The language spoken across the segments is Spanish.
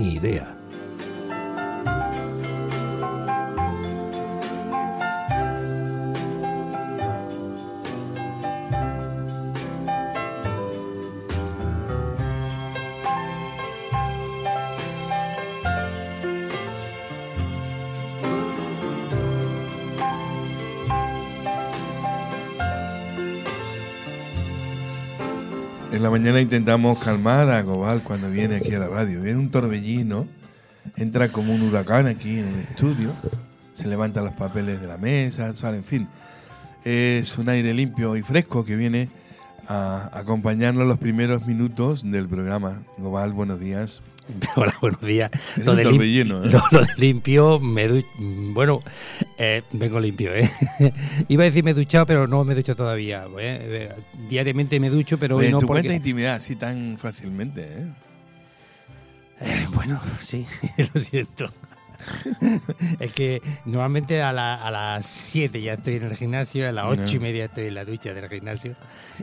ni idea. En la mañana intentamos calmar a Gobal cuando viene aquí a la radio. Viene un torbellino, entra como un huracán aquí en el estudio, se levantan los papeles de la mesa, sale, en fin. Es un aire limpio y fresco que viene a acompañarnos los primeros minutos del programa. Gobal, buenos días. Hola, buenos días. Lo de limpio, vengo limpio, ¿eh? Iba a decir me he duchado, pero no me he duchado todavía. Diariamente me ducho, pero hoy no ¿Tú porque... cuentas intimidad así tan fácilmente, bueno, sí, lo siento. Es que normalmente a las 7 ya estoy en el gimnasio, a las 8:30 estoy en la ducha del gimnasio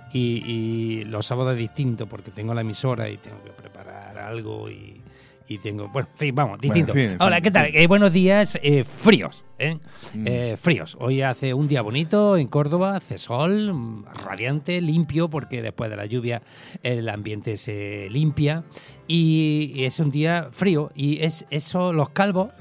y los sábados es distinto porque tengo la emisora y tengo que preparar algo y tengo... Bueno, en fin, vamos, distinto. Bueno, en fin, Hola, ¿qué tal? Buenos días, fríos, fríos. Hoy hace un día bonito en Córdoba, hace sol, radiante, limpio, porque después de la lluvia el ambiente se limpia y es un día frío y es eso, los calvos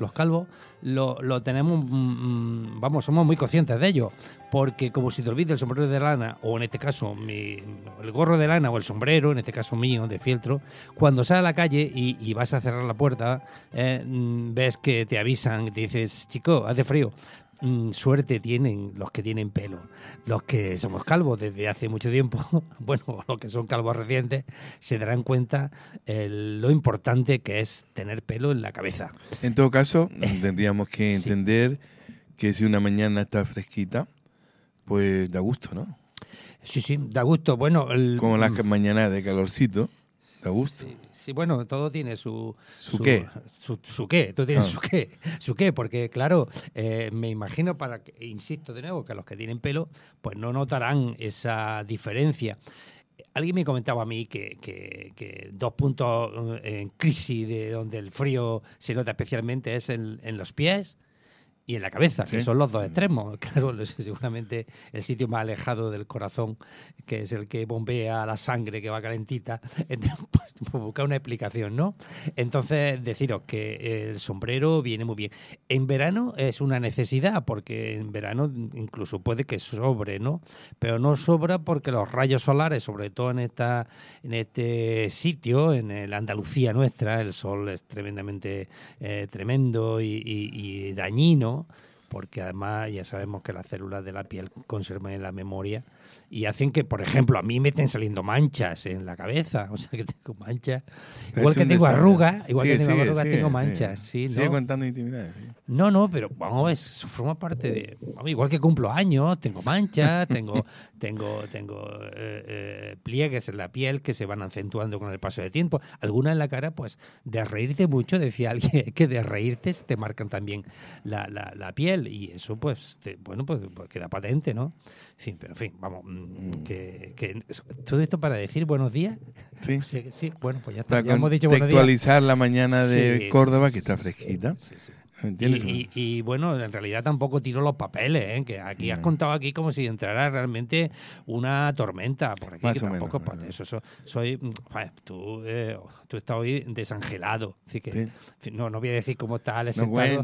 lo tenemos, somos muy conscientes de ello, porque como si te olvides el sombrero de lana, o en este caso el gorro de lana o el sombrero, en este caso mío, de fieltro, cuando sales a la calle y vas a cerrar la puerta, ves que te avisan y te dices, chico, hace frío. Suerte tienen los que tienen pelo. Los que somos calvos desde hace mucho tiempo, bueno, los que son calvos recientes, se darán cuenta lo importante que es tener pelo en la cabeza. En todo caso, tendríamos que entender que si una mañana está fresquita, pues da gusto, ¿no? Sí, da gusto. Bueno, como las mañanas de calorcito, da gusto. Sí, bueno, todo tiene su qué. Su qué, todo tiene su qué, porque claro, me imagino, insisto de nuevo, que los que tienen pelo, pues no notarán esa diferencia. Alguien me comentaba a mí que 2 puntos en crisis de donde el frío se nota especialmente es en los pies y en la cabeza, que son los dos extremos. Claro, seguramente el sitio más alejado del corazón, que es el que bombea la sangre, que va calentita. Entonces, pues, buscar una explicación, ¿no? Entonces, deciros que el sombrero viene muy bien. En verano es una necesidad, porque en verano incluso puede que sobre, ¿no? Pero no sobra porque los rayos solares, sobre todo en este sitio, en el Andalucía nuestra, el sol es tremendamente tremendo y dañino, porque además ya sabemos que las células de la piel conservan la memoria y hacen que, por ejemplo, a mí me estén saliendo manchas en la cabeza, o sea que tengo manchas, igual que tengo arrugas, tengo manchas. Sí, ¿no? Sigue contando intimidades. Sí. No, pero vamos a ver, eso forma parte de... igual que cumplo años, tengo manchas, tengo pliegues en la piel que se van acentuando con el paso del tiempo. Algunas en la cara, pues, de reírte mucho, decía alguien, que de reírte te marcan también la piel y eso, pues, pues queda patente, ¿no? En fin, vamos, que todo esto para decir buenos días. Sí. Sí, bueno, pues ya está. Ya hemos dicho buenos días. Actualizar la mañana de Córdoba, que está fresquita. Sí. Y bueno, en realidad tampoco tiro los papeles, que aquí has contado aquí como si entrara realmente una tormenta por aquí, más que o tampoco menos, eso soy, tú estás hoy desangelado, así que no voy a decir cómo está Alex sentado.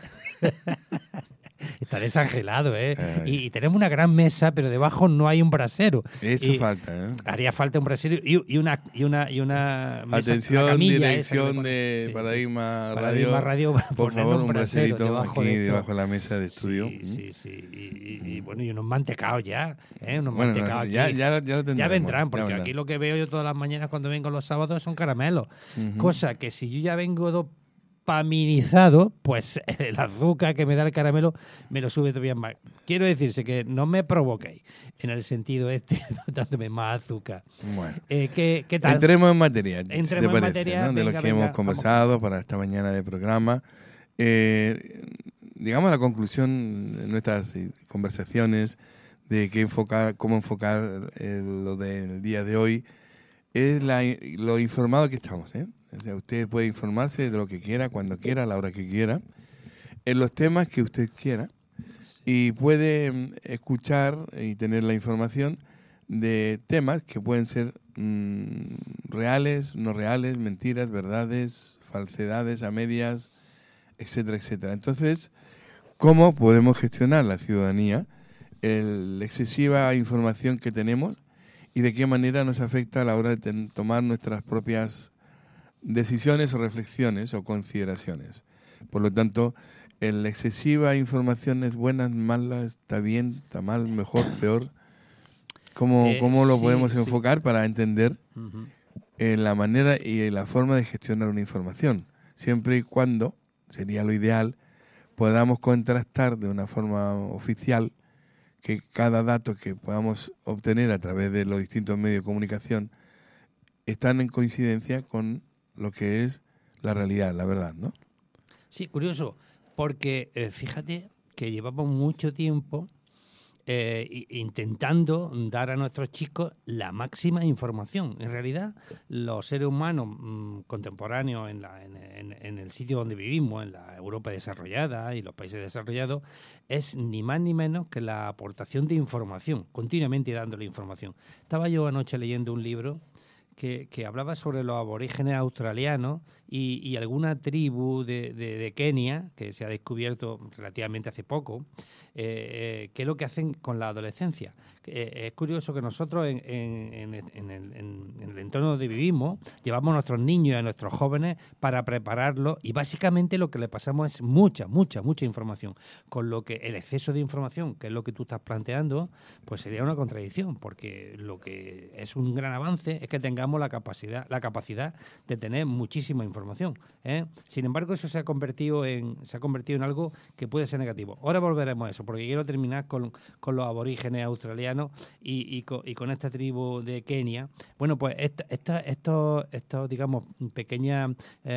Está desangelado, y tenemos una gran mesa, pero debajo no hay un brasero. Eso falta, Haría falta un brasero y una mesa, atención, una camilla dirección de Paradigma Radio, por favor, un braserito debajo aquí debajo de la mesa de estudio. Sí. Y bueno, y unos mantecados ya, unos bueno, mantecados aquí. Ya lo tendremos. Ya vendrán, porque aquí lo que veo yo todas las mañanas cuando vengo los sábados son caramelos. Cosa que si yo ya vengo dopaminizado, pues el azúcar que me da el caramelo me lo sube todavía más. Quiero decirse que no me provoquéis en el sentido dándome más azúcar. Bueno, ¿qué tal? Entremos en materia, Entremos si te en parece, materia, ¿no? De lo que hemos conversado para esta mañana de programa. Digamos, la conclusión de nuestras conversaciones de cómo enfocar lo del día de hoy es lo informado que estamos, O sea, usted puede informarse de lo que quiera, cuando quiera, a la hora que quiera, en los temas que usted quiera, y puede escuchar y tener la información de temas que pueden ser reales, no reales, mentiras, verdades, falsedades, a medias, etcétera, etcétera. Entonces, ¿cómo podemos gestionar la ciudadanía, la excesiva información que tenemos y de qué manera nos afecta a la hora de tomar nuestras propias decisiones o reflexiones o consideraciones? Por lo tanto, la excesiva información es buena, mala, está bien, está mal, mejor, peor. ¿Cómo lo podemos enfocar para entender la manera y la forma de gestionar una información? Siempre y cuando, sería lo ideal, podamos contrastar de una forma oficial que cada dato que podamos obtener a través de los distintos medios de comunicación están en coincidencia con lo que es la realidad, la verdad, ¿no? Sí, curioso, porque fíjate que llevamos mucho tiempo intentando dar a nuestros chicos la máxima información. En realidad, los seres humanos contemporáneos en el sitio donde vivimos, en la Europa desarrollada y los países desarrollados, es ni más ni menos que la aportación de información, continuamente dándole información. Estaba yo anoche leyendo un libro que hablaba sobre los aborígenes australianos y alguna tribu de Kenia, que se ha descubierto relativamente hace poco, qué es lo que hacen con la adolescencia. Es curioso que nosotros en el entorno donde vivimos llevamos a nuestros niños y a nuestros jóvenes para prepararlos y básicamente lo que le pasamos es mucha información, con lo que el exceso de información, que es lo que tú estás planteando, pues sería una contradicción, porque lo que es un gran avance es que tengamos la capacidad de tener muchísima información, ¿eh? Sin embargo, eso se ha convertido en algo que puede ser negativo. Ahora volveremos a eso, porque quiero terminar con los aborígenes australianos y con esta tribu de Kenia. Bueno, pues estos digamos, pequeñas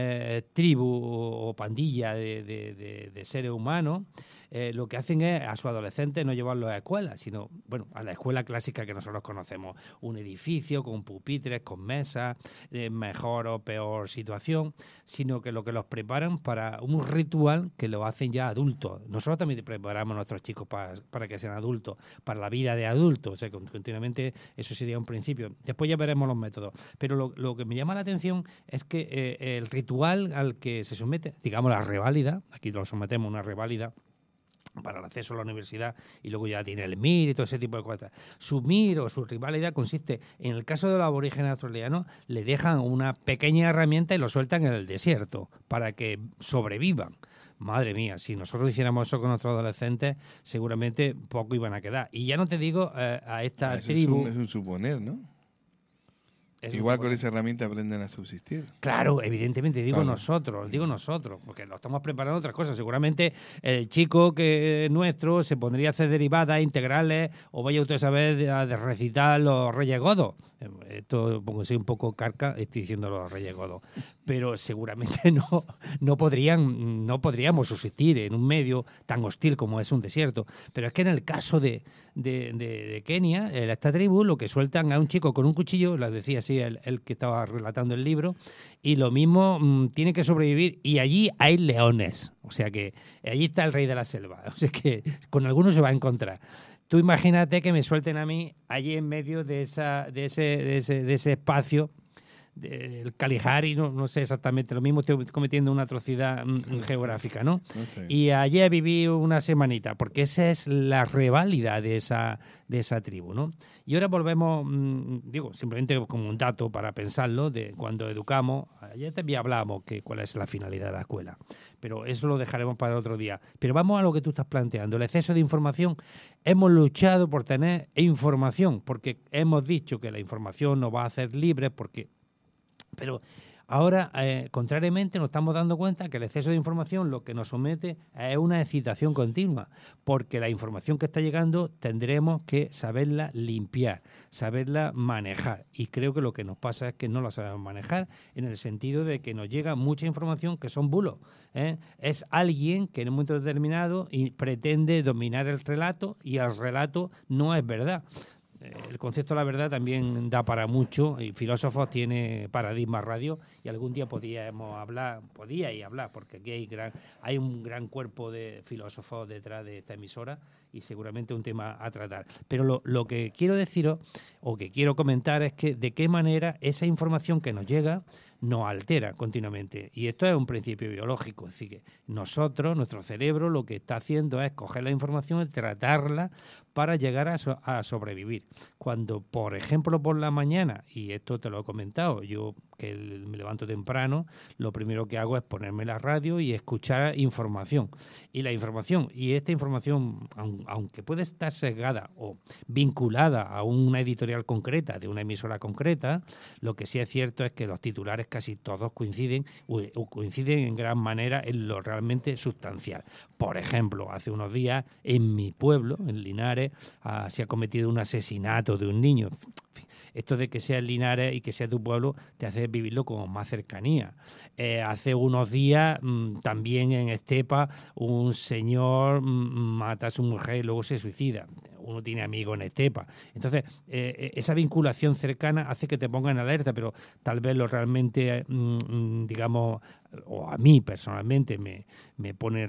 tribus o pandillas de seres humanos, lo que hacen es a sus adolescentes no llevarlos a escuelas, sino, bueno, a la escuela clásica que nosotros conocemos, un edificio con pupitres, con mesas, mejor o peor situación, sino que lo que los preparan para un ritual que lo hacen ya adultos. Nosotros también preparamos a nuestros chicos para que sean adultos, para la vida de adultos, o sea, continuamente eso sería un principio. Después ya veremos los métodos. Pero lo que me llama la atención es que el ritual al que se somete, digamos la reválida, aquí lo sometemos a una reválida, para el acceso a la universidad, y luego ya tiene el MIR y todo ese tipo de cosas. Su MIR o su rivalidad consiste, en el caso de los aborígenes australianos, le dejan una pequeña herramienta y lo sueltan en el desierto para que sobrevivan. Madre mía, si nosotros hiciéramos eso con nuestros adolescentes, seguramente poco iban a quedar. Y ya no te digo a esta tribu... Es un suponer, ¿no? Igual con esa herramienta aprenden a subsistir. Claro, evidentemente, digo nosotros, porque lo estamos preparando otras cosas. Seguramente el chico que nuestro se pondría a hacer derivadas, integrales, o vaya usted a saber a recitar los Reyes Godos. Esto, pongo soy un poco carca, estoy diciendo los Reyes Godos. Pero seguramente no podríamos subsistir en un medio tan hostil como es un desierto. Pero es que en el caso de Kenia, esta tribu, lo que sueltan a un chico con un cuchillo, lo decía así el que estaba relatando el libro, y lo mismo tiene que sobrevivir, y allí hay leones, o sea que allí está el rey de la selva, o sea que con algunos se va a encontrar. Tú imagínate que me suelten a mí allí en medio de ese espacio, el Kalahari, no sé exactamente, lo mismo estoy cometiendo una atrocidad geográfica, ¿no? Okay. Y allí viví una semanita, porque esa es la reválida de esa tribu, ¿no? Y ahora volvemos, digo, simplemente como un dato para pensarlo, de cuando educamos, ayer también hablábamos que cuál es la finalidad de la escuela, pero eso lo dejaremos para otro día. Pero vamos a lo que tú estás planteando, el exceso de información. Hemos luchado por tener información, porque hemos dicho que la información nos va a hacer libres, pero ahora, contrariamente, nos estamos dando cuenta que el exceso de información lo que nos somete es una excitación continua, porque la información que está llegando tendremos que saberla limpiar, saberla manejar. Y creo que lo que nos pasa es que no la sabemos manejar, en el sentido de que nos llega mucha información que son bulos, ¿eh? Es alguien que en un momento determinado pretende dominar el relato, y el relato no es verdad. el concepto de la verdad también da para mucho, y Filósofos tiene Paradigma Radio, y algún día podíais hablar, porque aquí hay un gran cuerpo de filósofos detrás de esta emisora, y seguramente un tema a tratar. Pero lo que quiero deciros, o que quiero comentar, es que de qué manera esa información que nos llega nos altera continuamente. Y esto es un principio biológico, es decir, que nosotros, nuestro cerebro, lo que está haciendo es coger la información y tratarla para llegar a sobrevivir. Cuando, por ejemplo, por la mañana, y esto te lo he comentado, yo que me levanto temprano, lo primero que hago es ponerme la radio y escuchar información. Y la información, y esta información, aunque puede estar sesgada o vinculada a una editorial concreta, de una emisora concreta, lo que sí es cierto es que los titulares casi todos coinciden o coinciden en gran manera en lo realmente sustancial. Por ejemplo, hace unos días en mi pueblo, en Linares, se ha cometido un asesinato de un niño. Esto de que sea Linares y que sea tu pueblo te hace vivirlo con más cercanía. Hace unos días también en Estepa un señor mata a su mujer y luego se suicida. Uno tiene amigos en Estepa. Entonces, esa vinculación cercana hace que te ponga en alerta, pero tal vez lo realmente, digamos, o a mí personalmente me pone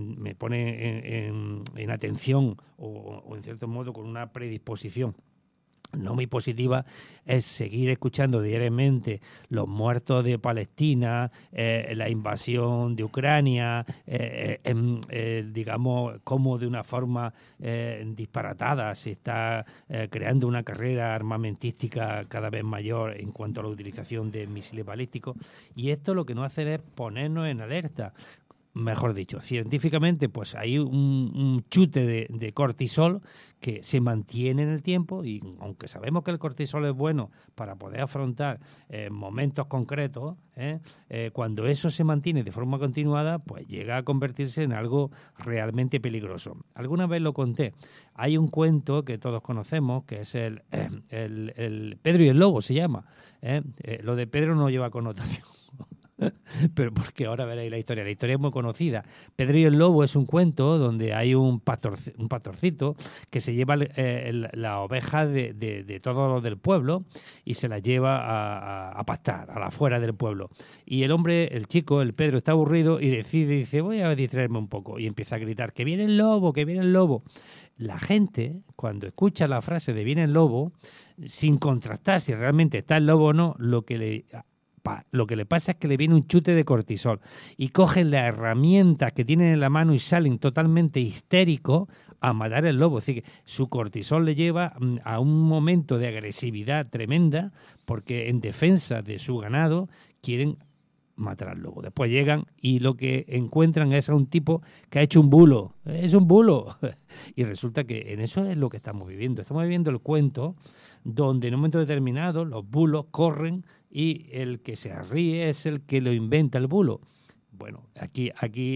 en atención o en cierto modo con una predisposición no muy positiva, es seguir escuchando diariamente los muertos de Palestina, la invasión de Ucrania, digamos, cómo de una forma disparatada se está creando una carrera armamentística cada vez mayor en cuanto a la utilización de misiles balísticos. Y esto lo que nos hace es ponernos en alerta. Mejor dicho, científicamente pues hay un chute de cortisol que se mantiene en el tiempo, y aunque sabemos que el cortisol es bueno para poder afrontar momentos concretos, cuando eso se mantiene de forma continuada, pues llega a convertirse en algo realmente peligroso. Alguna vez lo conté, hay un cuento que todos conocemos, que es el Pedro y el Lobo, se llama. Lo de Pedro no lleva connotación. Pero porque ahora veréis la historia. La historia es muy conocida. Pedro y el Lobo es un cuento donde hay un pastorcito que se lleva la oveja de todos los del pueblo y se la lleva a pastar a la afuera del pueblo. Y el hombre, el chico, el Pedro, está aburrido y dice, voy a distraerme un poco. Y empieza a gritar, ¡que viene el lobo, que viene el lobo! La gente, cuando escucha la frase de viene el lobo, sin contrastar si realmente está el lobo o no, lo que le pasa es que le viene un chute de cortisol y cogen las herramientas que tienen en la mano y salen totalmente histéricos a matar el lobo. Es decir, que su cortisol le lleva a un momento de agresividad tremenda porque en defensa de su ganado quieren matar al lobo. Después llegan y lo que encuentran es a un tipo que ha hecho un bulo. Es un bulo. Y resulta que en eso es lo que estamos viviendo. Estamos viviendo el cuento donde en un momento determinado los bulos corren y el que se ríe es el que lo inventa el bulo. Bueno, aquí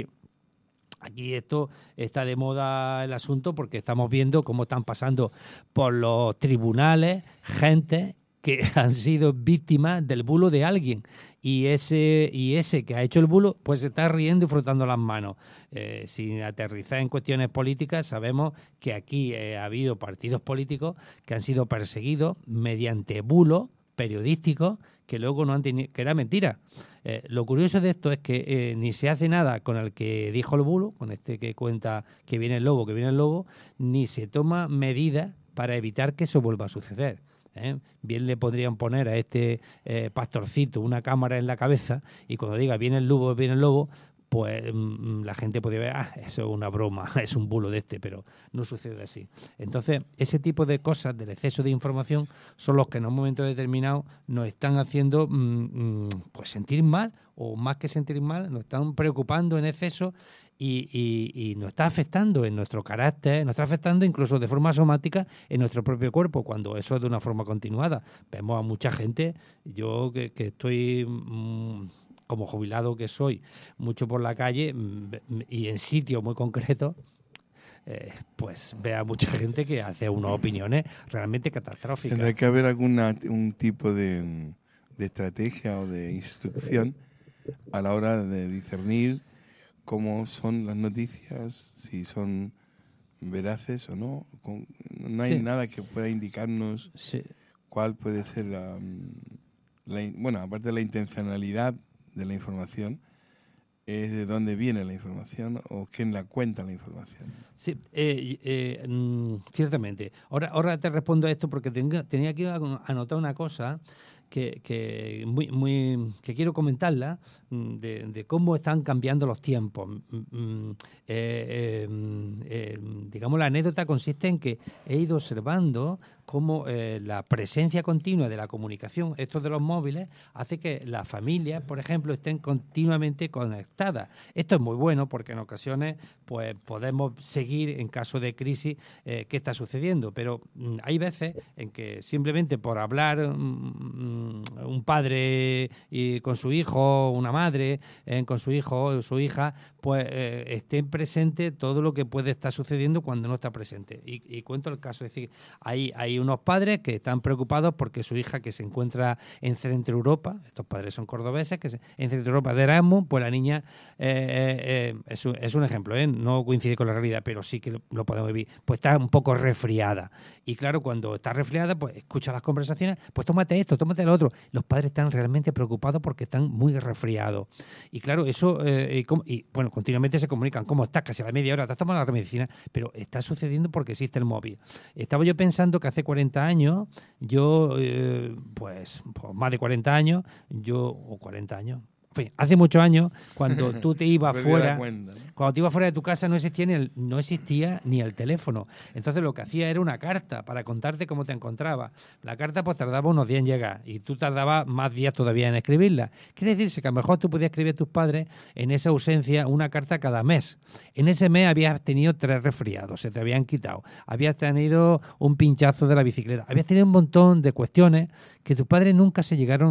esto está de moda el asunto porque estamos viendo cómo están pasando por los tribunales gente que han sido víctimas del bulo de alguien y ese que ha hecho el bulo pues se está riendo y frotando las manos. Sin aterrizar en cuestiones políticas, sabemos que aquí ha habido partidos políticos que han sido perseguidos mediante bulos periodísticos que luego no han tenido, que era mentira. Lo curioso de esto es que ni se hace nada con el que dijo el bulo, con este que cuenta que viene el lobo, ni se toma medidas para evitar que eso vuelva a suceder. Bien le podrían poner a este pastorcito una cámara en la cabeza y cuando diga viene el lobo, pues la gente podría ver, eso es una broma, es un bulo de este, pero no sucede así. Entonces, ese tipo de cosas del exceso de información son los que en un momento determinado nos están haciendo pues sentir mal, o más que sentir mal, nos están preocupando en exceso y nos está afectando en nuestro carácter, nos está afectando incluso de forma somática en nuestro propio cuerpo, cuando eso es de una forma continuada. Vemos a mucha gente, yo que estoy como jubilado que soy, mucho por la calle y en sitios muy concretos, pues ve a mucha gente que hace unas opiniones realmente catastróficas. Tendrá que haber un tipo de estrategia o de instrucción a la hora de discernir cómo son las noticias, si son veraces o no. No hay nada que pueda indicarnos cuál puede ser bueno, aparte de la intencionalidad de la información, es de dónde viene la información o quién la cuenta la información. Sí, ciertamente. Ahora te respondo a esto porque tenía que anotar una cosa que quiero comentarla, de cómo están cambiando los tiempos. Digamos, la anécdota consiste en que he ido observando cómo la presencia continua de la comunicación, esto de los móviles, hace que las familias, por ejemplo, estén continuamente conectadas. Esto es muy bueno porque en ocasiones pues podemos seguir en caso de crisis qué está sucediendo, pero hay veces en que simplemente por hablar un padre con su hijo, una madre con su hijo o su hija, pues estén presente todo lo que puede estar sucediendo cuando no está presente. Y cuento el caso, es decir, hay unos padres que están preocupados porque su hija, que se encuentra en Centro Europa, estos padres son cordobeses, que en Centro Europa de Erasmus, pues la niña es un ejemplo, no coincide con la realidad, pero sí que lo podemos vivir, pues está un poco resfriada. Y claro, cuando está resfriada, pues escucha las conversaciones, pues tómate esto, tómate lo otro. Los padres están realmente preocupados porque están muy resfriados. Y claro, eso, bueno, continuamente se comunican, ¿cómo estás? Casi a la media hora, te has tomado la medicina, pero está sucediendo porque existe el móvil. Estaba yo pensando que hace 40 años, yo, pues más de 40 años, o 40 años, en fin, hace muchos años, cuando tú te ibas fuera, cuando te ibas fuera de tu casa no existía ni el teléfono. Entonces lo que hacía era una carta para contarte cómo te encontrabas. La carta pues tardaba unos días en llegar y tú tardabas más días todavía en escribirla. Quiere decirse que a lo mejor tú podías escribir a tus padres en esa ausencia una carta cada mes. En ese mes habías tenido 3 resfriados, se te habían quitado. Habías tenido un pinchazo de la bicicleta. Habías tenido un montón de cuestiones que tus padres nunca se llegaron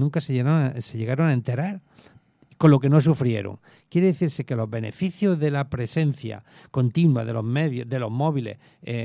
a enterar, con lo que no sufrieron. Quiere decirse que los beneficios de la presencia continua de los medios, de los móviles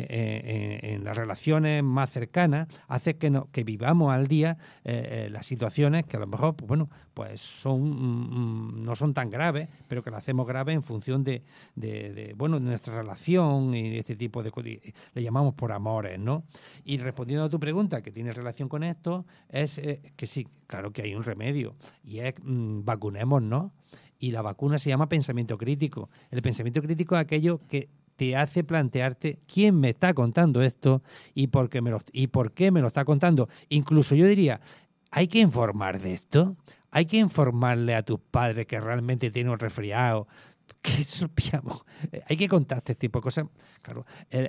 en las relaciones más cercanas, hace que vivamos al día las situaciones que a lo mejor, pues bueno, pues no son tan graves, pero que las hacemos graves en función de nuestra relación y este tipo de cosas. Le llamamos por amores, ¿no? Y respondiendo a tu pregunta, que tiene relación con esto, es que sí, claro que hay un remedio, y es vacunémonos. Y la vacuna se llama pensamiento crítico. El pensamiento crítico es aquello que te hace plantearte quién me está contando esto y por qué me lo está contando. Incluso yo diría, ¿hay que informar de esto? ¿Hay que informarle a tus padres que realmente tienen un resfriado? Hay que contar este tipo de cosas. Claro,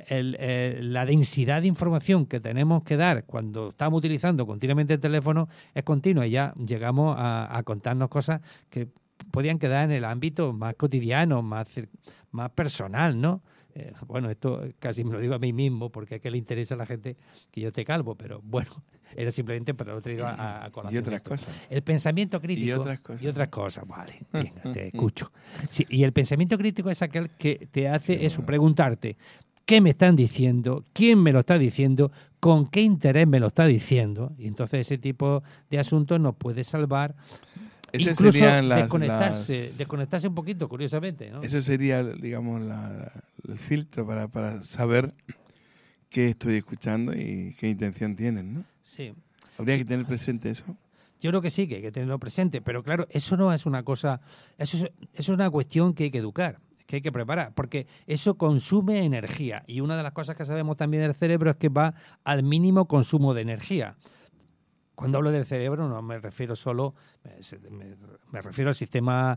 la densidad de información que tenemos que dar cuando estamos utilizando continuamente el teléfono es continua y ya llegamos a contarnos cosas que podían quedar en el ámbito más cotidiano, más personal, ¿no? Bueno, esto casi me lo digo a mí mismo porque es que le interesa a la gente que yo esté calvo, pero bueno, era simplemente para lo traído a colación. Y otras cosas. El pensamiento crítico. Y otras cosas, vale, venga, te escucho. Sí, y el pensamiento crítico es aquel que te hace eso, preguntarte, ¿qué me están diciendo? ¿Quién me lo está diciendo? ¿Con qué interés me lo está diciendo? Y entonces ese tipo de asuntos nos puede salvar. Incluso desconectarse un poquito, curiosamente, ¿no? Eso sería, digamos, el filtro para saber qué estoy escuchando y qué intención tienen, ¿no? Sí. ¿Habría que tener presente eso? Yo creo que sí, que hay que tenerlo presente, pero claro, eso no es una cosa, eso es una cuestión que hay que educar, que hay que preparar, porque eso consume energía y una de las cosas que sabemos también del cerebro es que va al mínimo consumo de energía. Cuando hablo del cerebro no me refiero solo, me refiero al sistema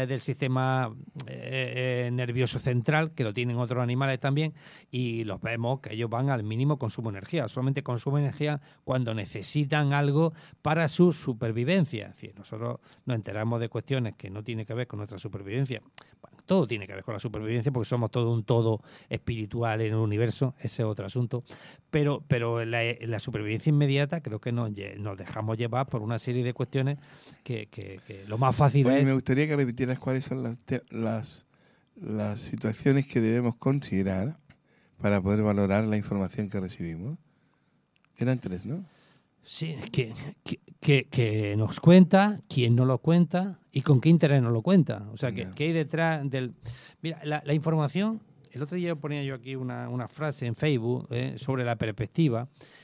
nervioso central, que lo tienen otros animales también, y los vemos que ellos van al mínimo consumo de energía. Solamente consumen energía cuando necesitan algo para su supervivencia. Es decir, nosotros nos enteramos de cuestiones que no tienen que ver con nuestra supervivencia. Bueno, todo tiene que ver con la supervivencia porque somos todo un todo espiritual en el universo, ese es otro asunto. Pero la supervivencia inmediata creo que nos dejamos llevar por una serie de cuestiones que lo más fácil es... Me gustaría que repitieras cuáles son las situaciones que debemos considerar para poder valorar la información que recibimos. Eran 3, ¿no? Sí, que nos cuenta, quién nos lo cuenta y con qué interés nos lo cuenta. O sea, que hay detrás del... Mira, la información el otro día ponía yo aquí una frase en Facebook sobre la perspectiva.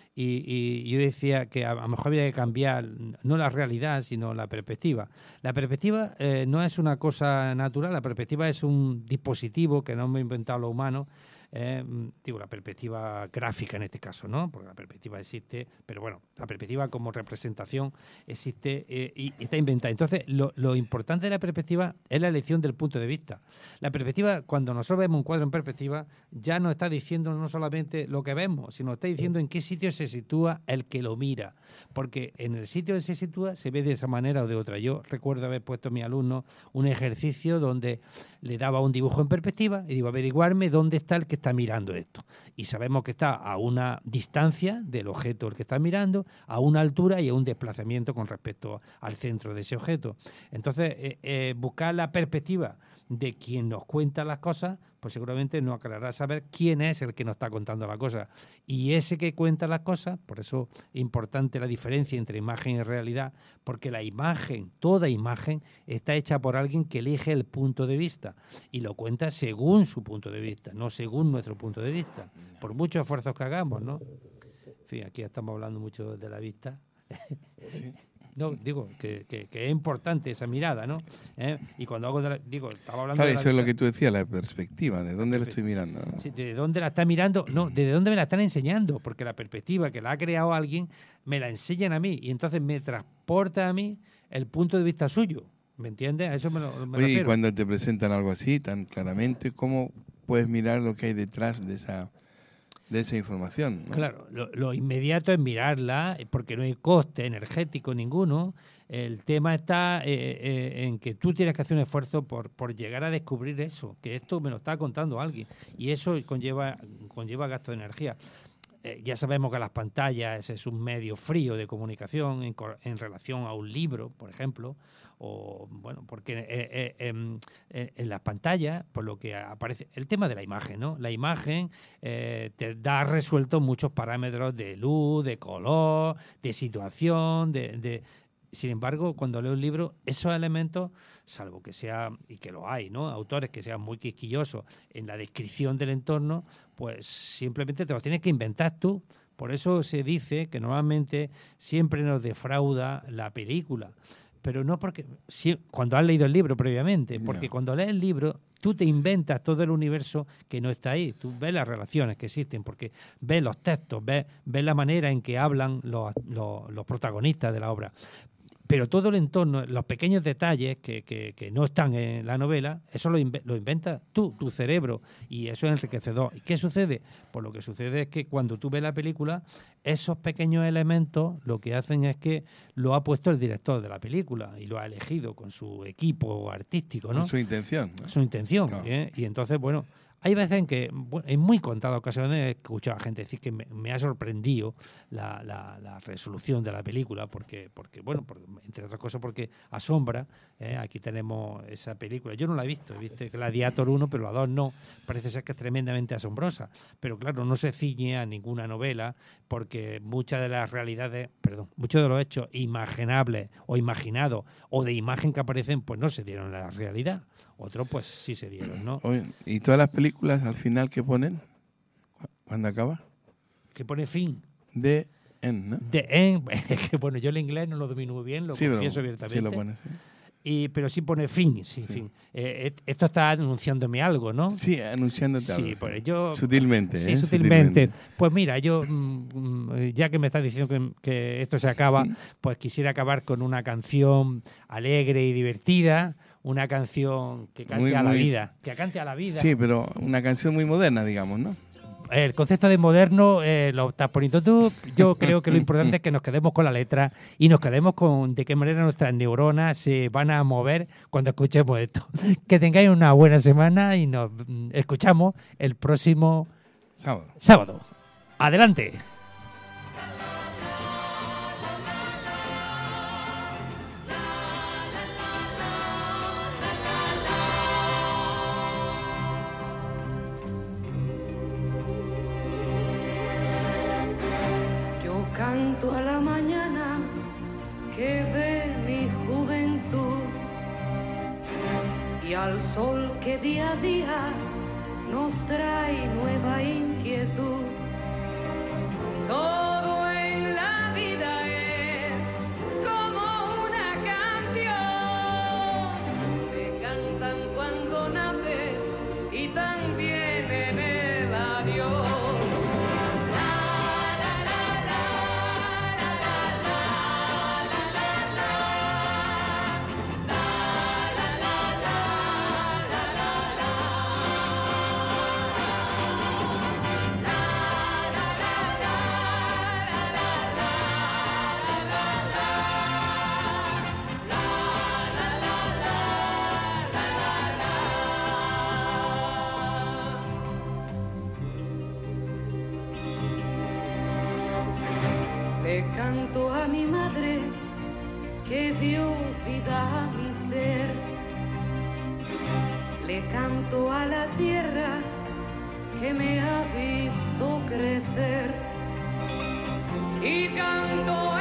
Y yo decía que a lo mejor habría que cambiar no la realidad, sino la perspectiva. La perspectiva no es una cosa natural, la perspectiva es un dispositivo que no hemos inventado los humanos. Digo, la perspectiva gráfica en este caso, ¿no? Porque la perspectiva existe, pero bueno, la perspectiva como representación existe y está inventada. Entonces, lo importante de la perspectiva es la elección del punto de vista. La perspectiva, cuando nosotros vemos un cuadro en perspectiva, ya nos está diciendo no solamente lo que vemos, sino está diciendo en qué sitio se sitúa el que lo mira. Porque en el sitio donde se sitúa se ve de esa manera o de otra. Yo recuerdo haber puesto a mi alumno un ejercicio donde le daba un dibujo en perspectiva y digo, averiguarme dónde está el que está mirando esto. Y sabemos que está a una distancia del objeto el que está mirando, a una altura y a un desplazamiento con respecto al centro de ese objeto. Entonces, buscar la perspectiva de quien nos cuenta las cosas, pues seguramente nos aclarará saber quién es el que nos está contando la cosa. Y ese que cuenta las cosas, por eso es importante la diferencia entre imagen y realidad, porque la imagen, toda imagen, está hecha por alguien que elige el punto de vista y lo cuenta según su punto de vista, no según nuestro punto de vista, por muchos esfuerzos que hagamos, ¿no? En fin, aquí estamos hablando mucho de la vista. Sí. No, digo que es importante esa mirada, ¿no? Y cuando hago estaba hablando claro, de eso es lo que tú decías, la perspectiva, ¿de dónde la estoy mirando? ¿No? Sí, ¿de dónde la está mirando? No, ¿de dónde me la están enseñando? Porque la perspectiva que la ha creado alguien me la enseñan a mí y entonces me transporta a mí el punto de vista suyo. ¿Me entiendes? A eso me refiero. Y cuando te presentan algo así tan claramente, ¿cómo puedes mirar lo que hay detrás de esa información, ¿no? Claro, lo inmediato es mirarla porque no hay coste energético ninguno. El tema está en que tú tienes que hacer un esfuerzo por llegar a descubrir eso, que esto me lo está contando alguien y eso conlleva gasto de energía. Ya sabemos que las pantallas es un medio frío de comunicación en relación a un libro, por ejemplo, o bueno, porque en las pantallas, por lo que aparece, el tema de la imagen, ¿no? La imagen te da resuelto muchos parámetros de luz, de color, de situación, Sin embargo, cuando leo un libro, esos elementos, salvo que sea, y que lo hay, ¿no? Autores que sean muy quisquillosos en la descripción del entorno, pues simplemente te los tienes que inventar tú. Por eso se dice que normalmente siempre nos defrauda la película. Pero no porque cuando has leído el libro previamente, porque cuando lees el libro tú te inventas todo el universo que no está ahí. Tú ves las relaciones que existen, porque ves los textos, ves la manera en que hablan los protagonistas de la obra. Pero todo el entorno, los pequeños detalles que no están en la novela, eso lo inventas tú, tu cerebro, y eso es enriquecedor. ¿Y qué sucede? Pues lo que sucede es que cuando tú ves la película, esos pequeños elementos lo que hacen es que lo ha puesto el director de la película y lo ha elegido con su equipo artístico, ¿no? Su intención, ¿no? Su intención. Claro. Y entonces, bueno, hay veces en que, en muy contadas ocasiones, he escuchado a gente decir que me ha sorprendido la resolución de la película, porque entre otras cosas porque asombra. Aquí tenemos esa película. Yo no la he visto Gladiator 1, pero la 2 no. Parece ser que es tremendamente asombrosa. Pero claro, no se ciñe a ninguna novela, porque muchas de las realidades, muchos de los hechos imaginables o imaginados o de imagen que aparecen, pues no se dieron en la realidad. Otros, pues sí se dieron, ¿no? ¿Y todas las películas al final qué ponen? ¿Cuándo acaba? Que pone fin. The End, ¿no? The End. Que bueno, yo el inglés no lo domino muy bien, lo confieso abiertamente. Sí lo pones, sí. Pero sí pone fin, sí. Fin. Esto está anunciándome algo, ¿no? Sí, anunciándote algo. Sí, pues yo... Sutilmente. Sí, sutilmente. Pues mira, yo, ya que me estás diciendo que esto se acaba, pues quisiera acabar con una canción alegre y divertida, una canción que cante a la vida. Que cante a la vida. Sí, pero una canción muy moderna, digamos, ¿no? El concepto de moderno lo estás poniendo tú. Yo creo que lo importante es que nos quedemos con la letra y nos quedemos con de qué manera nuestras neuronas se van a mover cuando escuchemos esto. Que tengáis una buena semana y nos escuchamos el próximo sábado. Adelante. A la mañana que ve mi juventud y al sol que día a día nos trae nueva inquietud. Todo en la vida es como una canción. Te cantan cuando naces y también en el adiós. Le canto a mi madre que dio vida a mi ser. Le canto a la tierra que me ha visto crecer. Y canto